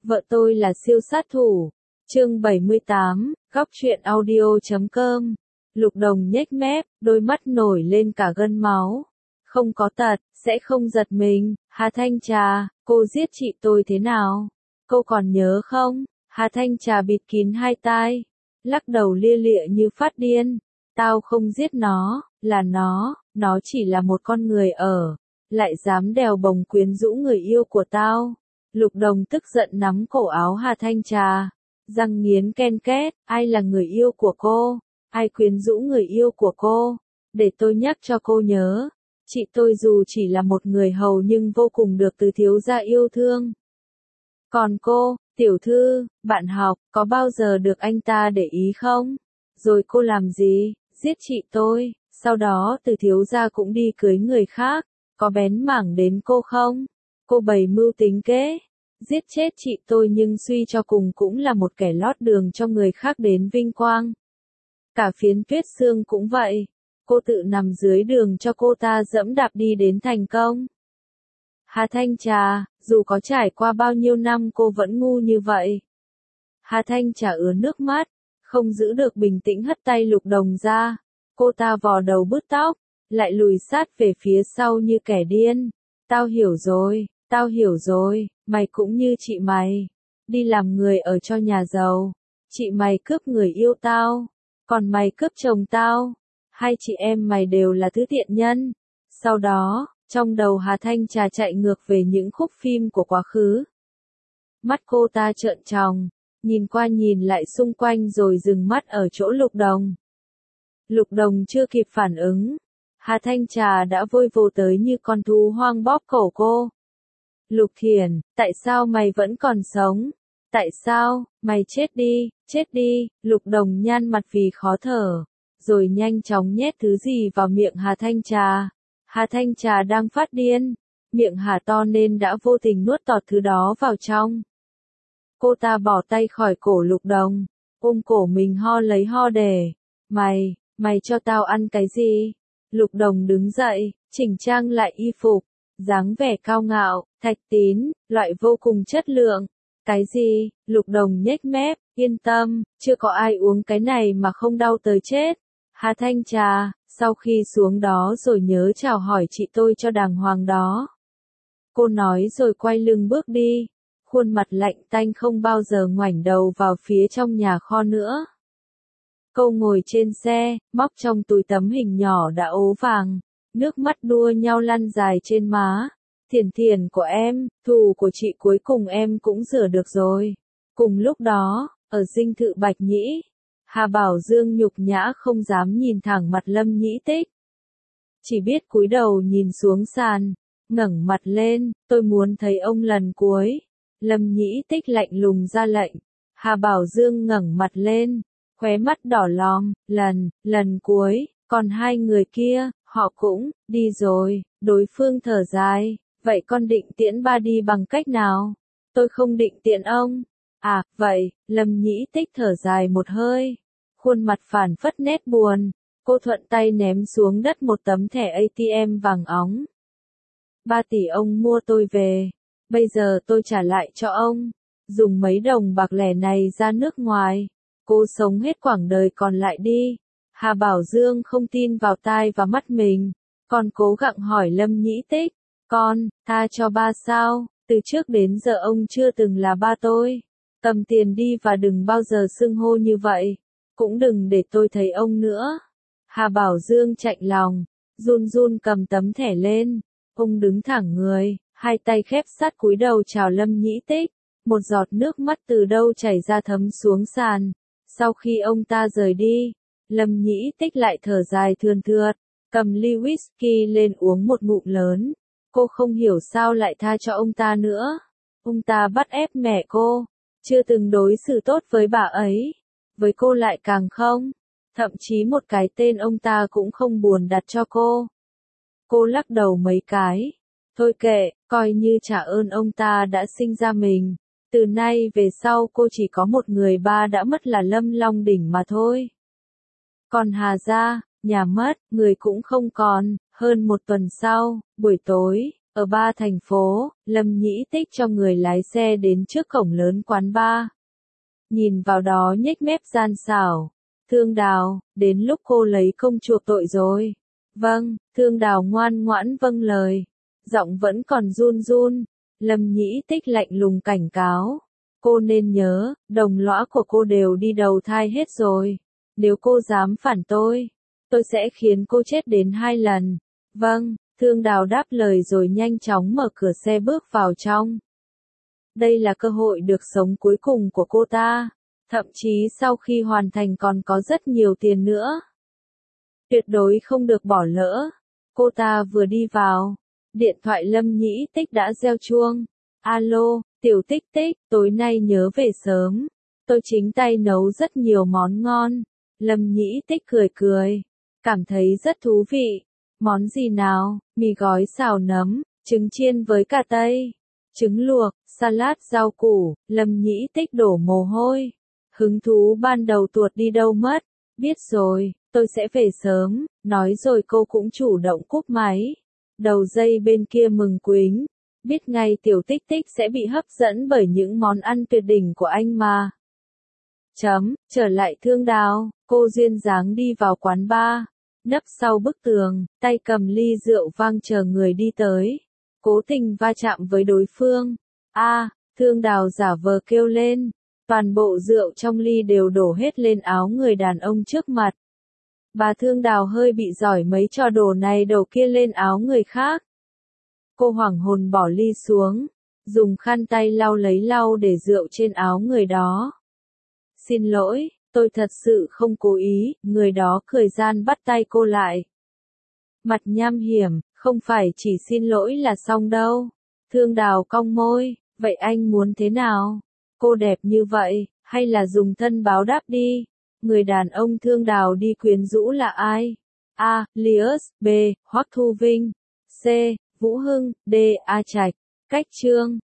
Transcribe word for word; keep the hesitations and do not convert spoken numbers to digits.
Vợ tôi là siêu sát thủ. Chương bảy mươi tám, góc truyện audio chấm com. Lục Đồng nhếch mép, đôi mắt nổi lên cả gân máu. Không có tật, sẽ không giật mình. Hà Thanh Trà, cô giết chị tôi thế nào? Cô còn nhớ không? Hà Thanh Trà bịt kín hai tai, lắc đầu lia lịa như phát điên. Tao không giết nó, là nó, nó chỉ là một con người ở, lại dám đèo bồng quyến rũ người yêu của tao. Lục Đồng tức giận nắm cổ áo Hà Thanh Trà, răng nghiến ken két, ai là người yêu của cô? Ai quyến rũ người yêu của cô? Để tôi nhắc cho cô nhớ, chị tôi dù chỉ là một người hầu nhưng vô cùng được từ thiếu gia yêu thương. Còn cô, tiểu thư, bạn học, có bao giờ được anh ta để ý không? Rồi cô làm gì? Giết chị tôi, sau đó từ thiếu gia cũng đi cưới người khác, có bén mảng đến cô không? Cô bày mưu tính kế, giết chết chị tôi nhưng suy cho cùng cũng là một kẻ lót đường cho người khác đến vinh quang. Cả Phiến Tuyết Sương cũng vậy, cô tự nằm dưới đường cho cô ta dẫm đạp đi đến thành công. Hà Thanh Trà, dù có trải qua bao nhiêu năm cô vẫn ngu như vậy. Hà Thanh Trà ứa nước mắt, không giữ được bình tĩnh hất tay Lục Đồng ra. Cô ta vò đầu bứt tóc, lại lùi sát về phía sau như kẻ điên. Tao hiểu rồi, tao hiểu rồi, mày cũng như chị mày. Đi làm người ở cho nhà giàu. Chị mày cướp người yêu tao, còn mày cướp chồng tao. Hai chị em mày đều là thứ tiện nhân. Sau đó, trong đầu Hà Thanh Trà chạy ngược về những khúc phim của quá khứ. Mắt cô ta trợn tròng, nhìn qua nhìn lại xung quanh rồi dừng mắt ở chỗ Lục Đồng. Lục Đồng chưa kịp phản ứng, Hà Thanh Trà đã vôi vồ tới như con thú hoang bóp cổ cô. Lục Thiển, tại sao mày vẫn còn sống? Tại sao, mày chết đi, chết đi, Lục Đồng nhăn mặt vì khó thở, rồi nhanh chóng nhét thứ gì vào miệng Hà Thanh Trà. Hà Thanh Trà đang phát điên, miệng hà to nên đã vô tình nuốt tọt thứ đó vào trong. Cô ta bỏ tay khỏi cổ Lục Đồng, ôm cổ mình ho lấy ho để. Mày, mày cho tao ăn cái gì? Lục Đồng đứng dậy, chỉnh trang lại y phục, dáng vẻ cao ngạo, thạch tín, loại vô cùng chất lượng. Cái gì? Lục Đồng nhếch mép, yên tâm, chưa có ai uống cái này mà không đau tới chết. Hà Thanh Trà, sau khi xuống đó rồi nhớ chào hỏi chị tôi cho đàng hoàng đó. Cô nói rồi quay lưng bước đi, khuôn mặt lạnh tanh không bao giờ ngoảnh đầu vào phía trong nhà kho nữa. Cô ngồi trên xe, móc trong túi tấm hình nhỏ đã ố vàng, nước mắt đua nhau lăn dài trên má. Thiển Thiển của em, thù của chị cuối cùng em cũng rửa được rồi. Cùng lúc đó, ở dinh thự Bạch Nhĩ, Hà Bảo Dương nhục nhã không dám nhìn thẳng mặt Lâm Nhĩ Tích. Chỉ biết cúi đầu nhìn xuống sàn, ngẩng mặt lên, tôi muốn thấy ông lần cuối. Lâm Nhĩ Tích lạnh lùng ra lệnh. Hà Bảo Dương ngẩng mặt lên, khóe mắt đỏ lòm, lần, lần cuối, còn hai người kia, họ cũng, đi rồi, đối phương thở dài, vậy con định tiễn ba đi bằng cách nào? Tôi không định tiễn ông. À, vậy, Lâm Nhĩ Tích thở dài một hơi, khuôn mặt phản phất nét buồn, cô thuận tay ném xuống đất một tấm thẻ a tê em vàng óng. Ba tỷ ông mua tôi về, bây giờ tôi trả lại cho ông, dùng mấy đồng bạc lẻ này ra nước ngoài, cô sống hết quãng đời còn lại đi. Hà Bảo Dương không tin vào tai và mắt mình, còn cố gắng hỏi Lâm Nhĩ Tích, con, tha cho ba sao, từ trước đến giờ ông chưa từng là ba tôi, cầm tiền đi và đừng bao giờ xưng hô như vậy, cũng đừng để tôi thấy ông nữa. Hà Bảo Dương chạnh lòng, run run cầm tấm thẻ lên, ông đứng thẳng người, hai tay khép sát cúi đầu chào Lâm Nhĩ Tích, một giọt nước mắt từ đâu chảy ra thấm xuống sàn. Sau khi ông ta rời đi, Lâm Nhĩ Tích lại thở dài thườn thượt, cầm ly whisky lên uống một ngụm lớn. Cô không hiểu sao lại tha cho ông ta nữa. Ông ta bắt ép mẹ cô, chưa từng đối xử tốt với bà ấy. Với cô lại càng không. Thậm chí một cái tên ông ta cũng không buồn đặt cho cô. Cô lắc đầu mấy cái. Thôi kệ, coi như trả ơn ông ta đã sinh ra mình. Từ nay về sau cô chỉ có một người ba đã mất là Lâm Long Đỉnh mà thôi. Còn Hà gia, nhà mất, người cũng không còn. Hơn một tuần sau, buổi tối, Ở ba thành phố, Lâm Nhĩ Tích cho người lái xe đến trước cổng lớn quán bar. Nhìn vào đó nhếch mép gian xảo. Thương Đào, đến lúc cô lấy công chuộc tội rồi. Vâng, Thương Đào ngoan ngoãn vâng lời. Giọng vẫn còn run run. Lâm Nhĩ Tích lạnh lùng cảnh cáo. Cô nên nhớ, đồng lõa của cô đều đi đầu thai hết rồi. Nếu cô dám phản tôi, tôi sẽ khiến cô chết đến hai lần. Vâng, Thương Đào đáp lời rồi nhanh chóng mở cửa xe bước vào trong. Đây là cơ hội được sống cuối cùng của cô ta. Thậm chí sau khi hoàn thành còn có rất nhiều tiền nữa. Tuyệt đối không được bỏ lỡ. Cô ta vừa đi vào. Điện thoại Lâm Nhĩ Tích đã reo chuông. Alo, Tiểu Tích Tích, tối nay nhớ về sớm. Tôi chính tay nấu rất nhiều món ngon. Lâm Nhĩ Tích cười cười. Cảm thấy rất thú vị. Món gì nào? Mì gói xào nấm, trứng chiên với cà tây, trứng luộc, salad rau củ. Lâm Nhĩ Tích đổ mồ hôi. Hứng thú ban đầu tuột đi đâu mất. Biết rồi, tôi sẽ về sớm. Nói rồi cô cũng chủ động cúp máy. Đầu dây bên kia mừng quính. Biết ngay Tiểu Tích Tích sẽ bị hấp dẫn bởi những món ăn tuyệt đỉnh của anh mà. Chấm, trở lại Thương Đào, cô duyên dáng đi vào quán bar. Nấp sau bức tường, tay cầm ly rượu vang chờ người đi tới. Cố tình va chạm với đối phương. A, Thương Đào giả vờ kêu lên. Toàn bộ rượu trong ly đều đổ hết lên áo người đàn ông trước mặt. Bà Thương Đào hơi bị giỏi mấy trò đổ này đổ kia lên áo người khác. Cô hoảng hồn bỏ ly xuống, dùng khăn tay lau lấy lau để rượu trên áo người đó. Xin lỗi, tôi thật sự không cố ý, người đó cười gian bắt tay cô lại. Mặt nham hiểm, không phải chỉ xin lỗi là xong đâu. Thương Đào cong môi, vậy anh muốn thế nào? Cô đẹp như vậy, hay là dùng thân báo đáp đi? Người đàn ông Thương Đào đi quyến rũ là ai? A. Lius, B. Hoắc Thu Vinh, C. Vũ Hưng, D. A Trạch. Cách chương